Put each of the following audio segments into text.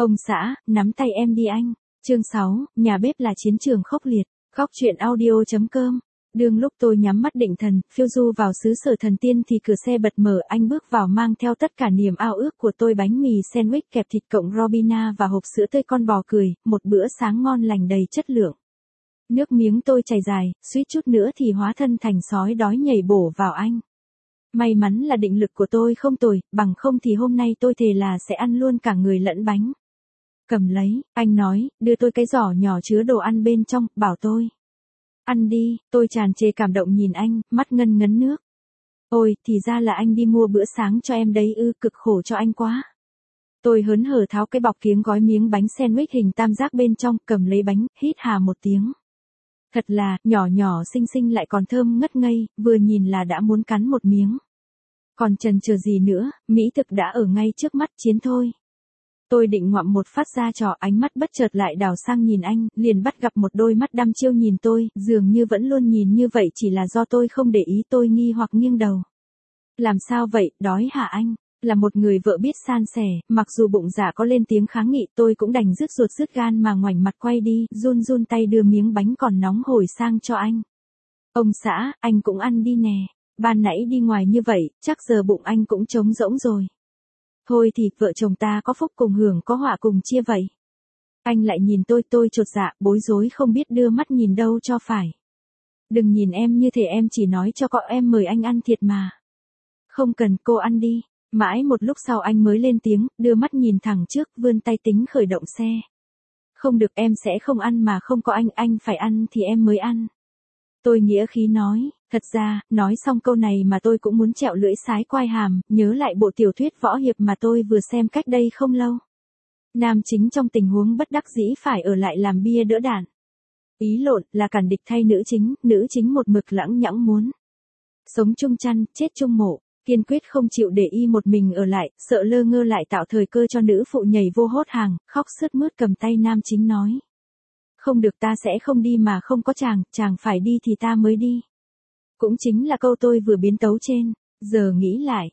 Ông xã, nắm tay em đi anh. Chương 6, nhà bếp là chiến trường khốc liệt. Góc truyện audio.com. Đương lúc tôi nhắm mắt định thần, phiêu du vào xứ sở thần tiên thì cửa xe bật mở, anh bước vào mang theo tất cả niềm ao ước của tôi, bánh mì sandwich kẹp thịt cộng Robina và hộp sữa tươi con bò cười, một bữa sáng ngon lành đầy chất lượng. Nước miếng tôi chảy dài, suýt chút nữa thì hóa thân thành sói đói nhảy bổ vào anh. May mắn là định lực của tôi không tồi, bằng không thì hôm nay tôi thề là sẽ ăn luôn cả người lẫn bánh. Cầm lấy, anh nói, đưa tôi cái giỏ nhỏ chứa đồ ăn bên trong, bảo tôi. Ăn đi, tôi tràn trề cảm động nhìn anh, mắt ngân ngấn nước. Ôi, thì ra là anh đi mua bữa sáng cho em đấy ư, cực khổ cho anh quá. Tôi hớn hở tháo cái bọc kiếng gói miếng bánh sandwich hình tam giác bên trong, cầm lấy bánh, hít hà một tiếng. Thật là, nhỏ nhỏ xinh xinh lại còn thơm ngất ngây, vừa nhìn là đã muốn cắn một miếng. Còn chần chờ gì nữa, mỹ thực đã ở ngay trước mắt, chiến thôi. Tôi định ngoạm một phát ra trò, ánh mắt bất chợt lại đảo sang nhìn anh, liền bắt gặp một đôi mắt đăm chiêu nhìn tôi, dường như vẫn luôn nhìn như vậy chỉ là do tôi không để ý. Tôi nghi hoặc nghiêng đầu. Làm sao vậy, đói hả anh? Là một người vợ biết san sẻ, mặc dù bụng dạ có lên tiếng kháng nghị tôi cũng đành rứt ruột rứt gan mà ngoảnh mặt quay đi, run run tay đưa miếng bánh còn nóng hổi sang cho anh. Ông xã, anh cũng ăn đi nè, ban nãy đi ngoài như vậy, chắc giờ bụng anh cũng trống rỗng rồi. Thôi thì, vợ chồng ta có phúc cùng hưởng có họa cùng chia vậy. Anh lại nhìn tôi chột dạ, bối rối không biết đưa mắt nhìn đâu cho phải. Đừng nhìn em như thế, em chỉ nói cho cậu em mời anh ăn thiệt mà. Không cần, cô ăn đi. Mãi một lúc sau anh mới lên tiếng, đưa mắt nhìn thẳng trước, vươn tay tính khởi động xe. Không được, em sẽ không ăn mà không có anh phải ăn thì em mới ăn. Tôi nghĩa khí nói, thật ra, nói xong câu này mà tôi cũng muốn trẹo lưỡi sái quai hàm, nhớ lại bộ tiểu thuyết võ hiệp mà tôi vừa xem cách đây không lâu. Nam chính trong tình huống bất đắc dĩ phải ở lại làm bia đỡ đạn. Ý lộn, là cản địch thay nữ chính một mực lãng nhãng muốn. Sống chung chăn, chết chung mộ. Kiên quyết không chịu để y một mình ở lại, sợ lơ ngơ lại tạo thời cơ cho nữ phụ nhảy vô hốt hàng, khóc sướt mướt cầm tay nam chính nói. Không được, ta sẽ không đi mà không có chàng phải đi thì ta mới đi. Cũng chính là câu tôi vừa biến tấu trên, giờ nghĩ lại,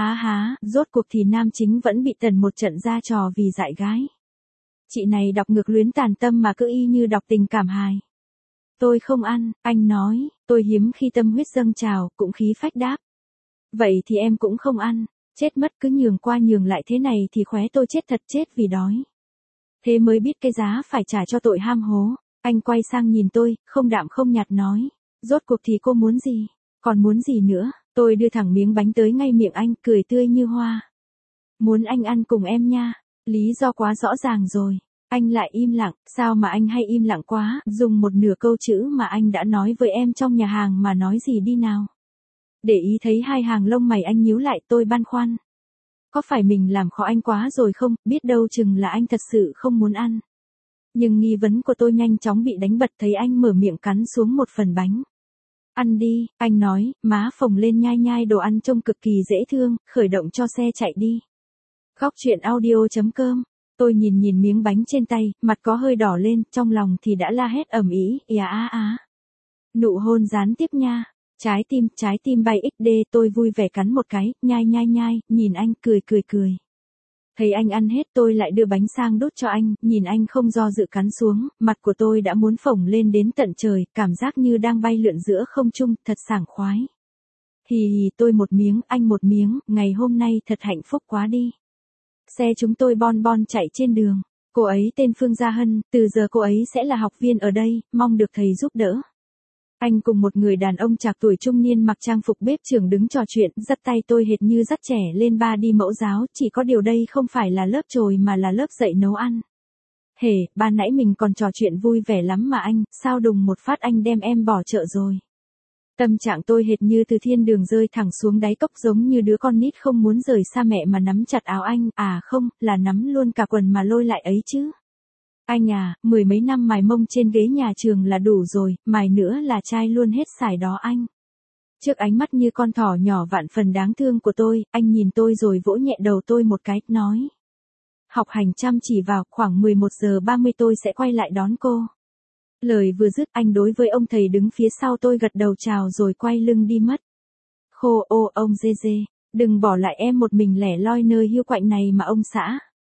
rốt cuộc thì nam chính vẫn bị tần một trận ra trò vì dại gái. Chị này đọc ngược luyến tàn tâm mà cứ y như đọc tình cảm hài. Tôi không ăn, anh nói, tôi hiếm khi tâm huyết dâng trào, cũng khí phách đáp. Vậy thì em cũng không ăn, chết mất, cứ nhường qua nhường lại thế này thì khóe tôi chết thật chết vì đói. Thế mới biết cái giá phải trả cho tội ham hố. Anh quay sang nhìn tôi, không đạm không nhạt nói. Rốt cuộc thì cô muốn gì? Còn muốn gì nữa? Tôi đưa thẳng miếng bánh tới ngay miệng anh, cười tươi như hoa. Muốn anh ăn cùng em nha. Lý do quá rõ ràng rồi. Anh lại im lặng, sao mà anh hay im lặng quá, dùng một nửa câu chữ mà anh đã nói với em trong nhà hàng mà nói gì đi nào. Để ý thấy hai hàng lông mày anh nhíu lại, tôi băn khoăn. Có phải mình làm khó anh quá rồi không, biết đâu chừng là anh thật sự không muốn ăn. Nhưng nghi vấn của tôi nhanh chóng bị đánh bật thấy anh mở miệng cắn xuống một phần bánh. Ăn đi, anh nói, má phồng lên nhai nhai đồ ăn trông cực kỳ dễ thương, khởi động cho xe chạy đi. Góc truyện audio.com. Tôi nhìn miếng bánh trên tay, mặt có hơi đỏ lên, trong lòng thì đã la hét ầm ĩ, Nụ hôn gián tiếp nha. Trái tim bay XD, tôi vui vẻ cắn một cái, nhai, nhìn anh cười. Thấy anh ăn hết tôi lại đưa bánh sang đút cho anh, nhìn anh không do dự cắn xuống, mặt của tôi đã muốn phồng lên đến tận trời, cảm giác như đang bay lượn giữa không trung, thật sảng khoái. Hì, tôi một miếng, anh một miếng, ngày hôm nay thật hạnh phúc quá đi. Xe chúng tôi bon chạy trên đường, cô ấy tên Phương Gia Hân, từ giờ cô ấy sẽ là học viên ở đây, mong được thầy giúp đỡ. Anh cùng một người đàn ông trạc tuổi trung niên mặc trang phục bếp trưởng đứng trò chuyện, dắt tay tôi hệt như dắt trẻ lên ba đi mẫu giáo, chỉ có điều đây không phải là lớp chồi mà là lớp dạy nấu ăn. Ban nãy mình còn trò chuyện vui vẻ lắm mà anh, sao đùng một phát anh đem em bỏ chợ rồi. Tâm trạng tôi hệt như từ thiên đường rơi thẳng xuống đáy cốc, giống như đứa con nít không muốn rời xa mẹ mà nắm chặt áo anh, không, là nắm luôn cả quần mà lôi lại ấy chứ. Anh mười mấy năm mài mông trên ghế nhà trường là đủ rồi, mài nữa là chai luôn hết xài đó anh. Trước ánh mắt như con thỏ nhỏ vạn phần đáng thương của tôi, anh nhìn tôi rồi vỗ nhẹ đầu tôi một cái, nói. Học hành chăm chỉ vào, khoảng 11:30 tôi sẽ quay lại đón cô. Lời vừa dứt anh đối với ông thầy đứng phía sau tôi gật đầu chào rồi quay lưng đi mất. Khô ô ông dê, đừng bỏ lại em một mình lẻ loi nơi hiu quạnh này mà ông xã.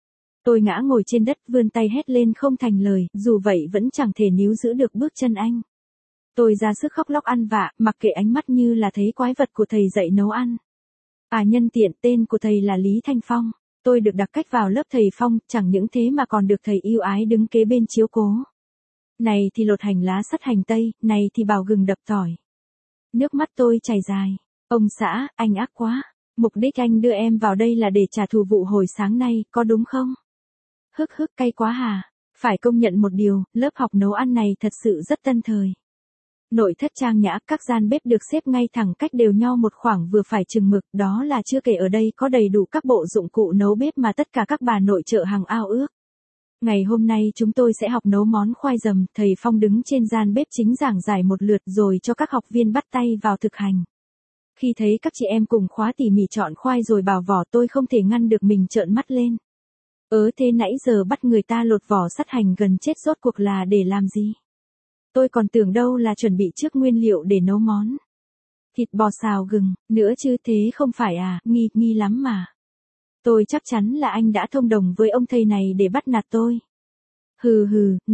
Tôi ngã ngồi trên đất vươn tay hét lên không thành lời, dù vậy vẫn chẳng thể níu giữ được bước chân anh. Tôi ra sức khóc lóc ăn vạ, mặc kệ ánh mắt như là thấy quái vật của thầy dạy nấu ăn. Nhân tiện tên của thầy là Lý Thanh Phong. Tôi được đặc cách vào lớp thầy Phong, chẳng những thế mà còn được thầy yêu ái đứng kế bên chiếu cố. Này thì lột hành lá sắt hành tây, này thì bào gừng đập tỏi. Nước mắt tôi chảy dài. Ông xã, anh ác quá. Mục đích anh đưa em vào đây là để trả thù vụ hồi sáng nay, có đúng không? Hức cay quá hà. Phải công nhận một điều, lớp học nấu ăn này thật sự rất tân thời. Nội thất trang nhã, các gian bếp được xếp ngay thẳng cách đều nhau một khoảng vừa phải chừng mực, đó là chưa kể ở đây có đầy đủ các bộ dụng cụ nấu bếp mà tất cả các bà nội trợ hàng ao ước. Ngày hôm nay chúng tôi sẽ học nấu món khoai dầm, thầy Phong đứng trên gian bếp chính giảng giải một lượt rồi cho các học viên bắt tay vào thực hành. Khi thấy các chị em cùng khóa tỉ mỉ chọn khoai rồi bào vỏ tôi không thể ngăn được mình trợn mắt lên. Thế nãy giờ bắt người ta lột vỏ sắt hành gần chết rốt cuộc là để làm gì? Tôi còn tưởng đâu là chuẩn bị trước nguyên liệu để nấu món. Thịt bò xào gừng, nữa chứ thế không phải nghi lắm mà. Tôi chắc chắn là anh đã thông đồng với ông thầy này để bắt nạt tôi. Hừ,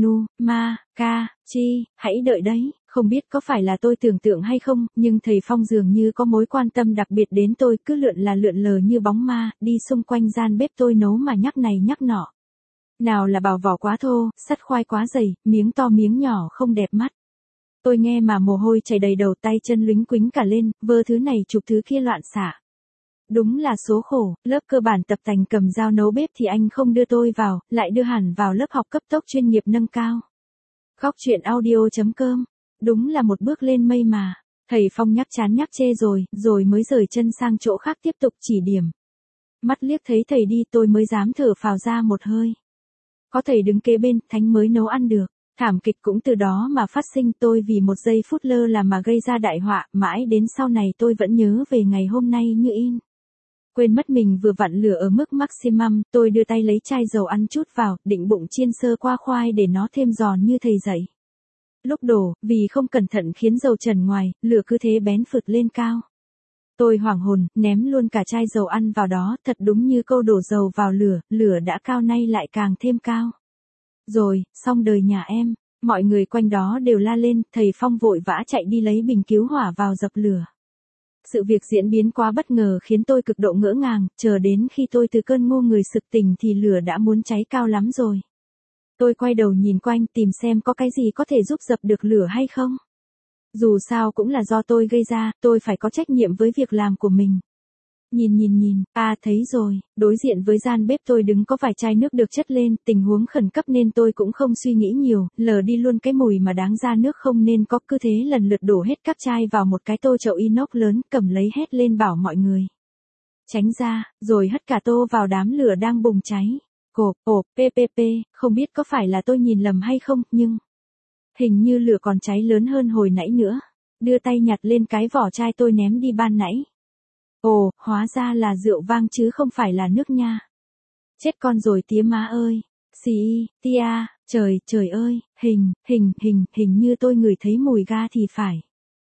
chi, hãy đợi đấy, không biết có phải là tôi tưởng tượng hay không, nhưng thầy Phong dường như có mối quan tâm đặc biệt đến tôi, cứ lượn lờ như bóng ma, đi xung quanh gian bếp tôi nấu mà nhắc này nhắc nọ. Nào là bào vỏ quá thô, sắt khoai quá dày, miếng to miếng nhỏ không đẹp mắt. Tôi nghe mà mồ hôi chảy đầy đầu, tay chân lính quính cả lên, vơ thứ này chụp thứ kia loạn xạ. Đúng là số khổ, lớp cơ bản tập tành cầm dao nấu bếp thì anh không đưa tôi vào, lại đưa hẳn vào lớp học cấp tốc chuyên nghiệp nâng cao. Góc truyện audio.com, đúng là một bước lên mây mà. Thầy Phong nhắc chán nhắc chê rồi mới rời chân sang chỗ khác tiếp tục chỉ điểm. Mắt liếc thấy thầy đi tôi mới dám thở phào ra một hơi. Có thầy đứng kế bên, thánh mới nấu ăn được. Thảm kịch cũng từ đó mà phát sinh, tôi vì một giây phút lơ là mà gây ra đại họa, mãi đến sau này tôi vẫn nhớ về ngày hôm nay như in. Quên mất mình vừa vặn lửa ở mức maximum, tôi đưa tay lấy chai dầu ăn chút vào, định bụng chiên sơ qua khoai để nó thêm giòn như thầy dạy. Lúc đổ, vì không cẩn thận khiến dầu trần ngoài, lửa cứ thế bén phượt lên cao. Tôi hoảng hồn, ném luôn cả chai dầu ăn vào đó, thật đúng như câu đổ dầu vào lửa, lửa đã cao nay lại càng thêm cao. Rồi, xong đời nhà em, mọi người quanh đó đều la lên, thầy Phong vội vã chạy đi lấy bình cứu hỏa vào dập lửa. Sự việc diễn biến quá bất ngờ khiến tôi cực độ ngỡ ngàng, chờ đến khi tôi từ cơn ngu người sực tỉnh thì lửa đã muốn cháy cao lắm rồi. Tôi quay đầu nhìn quanh tìm xem có cái gì có thể giúp dập được lửa hay không. Dù sao cũng là do tôi gây ra, tôi phải có trách nhiệm với việc làm của mình. Nhìn, thấy rồi, đối diện với gian bếp tôi đứng có vài chai nước được chất lên, tình huống khẩn cấp nên tôi cũng không suy nghĩ nhiều, lờ đi luôn cái mùi mà đáng ra nước không nên có, cứ thế lần lượt đổ hết các chai vào một cái tô chậu inox lớn, cầm lấy hét lên bảo mọi người. Tránh ra, rồi hất cả tô vào đám lửa đang bùng cháy. PPP, không biết có phải là tôi nhìn lầm hay không, nhưng hình như lửa còn cháy lớn hơn hồi nãy nữa. Đưa tay nhặt lên cái vỏ chai tôi ném đi ban nãy. Hóa ra là rượu vang chứ không phải là nước nha. Chết con rồi tía má ơi. Tia, trời ơi, hình như tôi ngửi thấy mùi ga thì phải.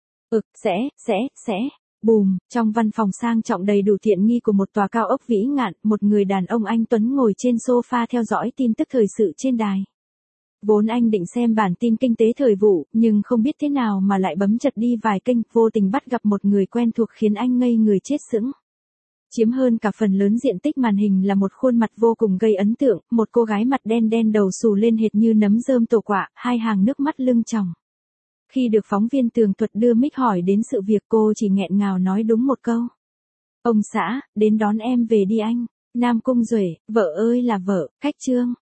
Sẽ. Bùm, trong văn phòng sang trọng đầy đủ tiện nghi của một tòa cao ốc vĩ ngạn, một người đàn ông anh tuấn ngồi trên sofa theo dõi tin tức thời sự trên đài. Vốn anh định xem bản tin kinh tế thời vụ, nhưng không biết thế nào mà lại bấm chật đi vài kênh, vô tình bắt gặp một người quen thuộc khiến anh ngây người chết sững. Chiếm hơn cả phần lớn diện tích màn hình là một khuôn mặt vô cùng gây ấn tượng, một cô gái mặt đen đầu xù lên hệt như nấm rơm tổ quạ, hai hàng nước mắt lưng tròng. Khi được phóng viên tường thuật đưa mic hỏi đến sự việc cô chỉ nghẹn ngào nói đúng một câu. Ông xã, đến đón em về đi anh. Nam Cung Duệ, vợ ơi là vợ, khách trương.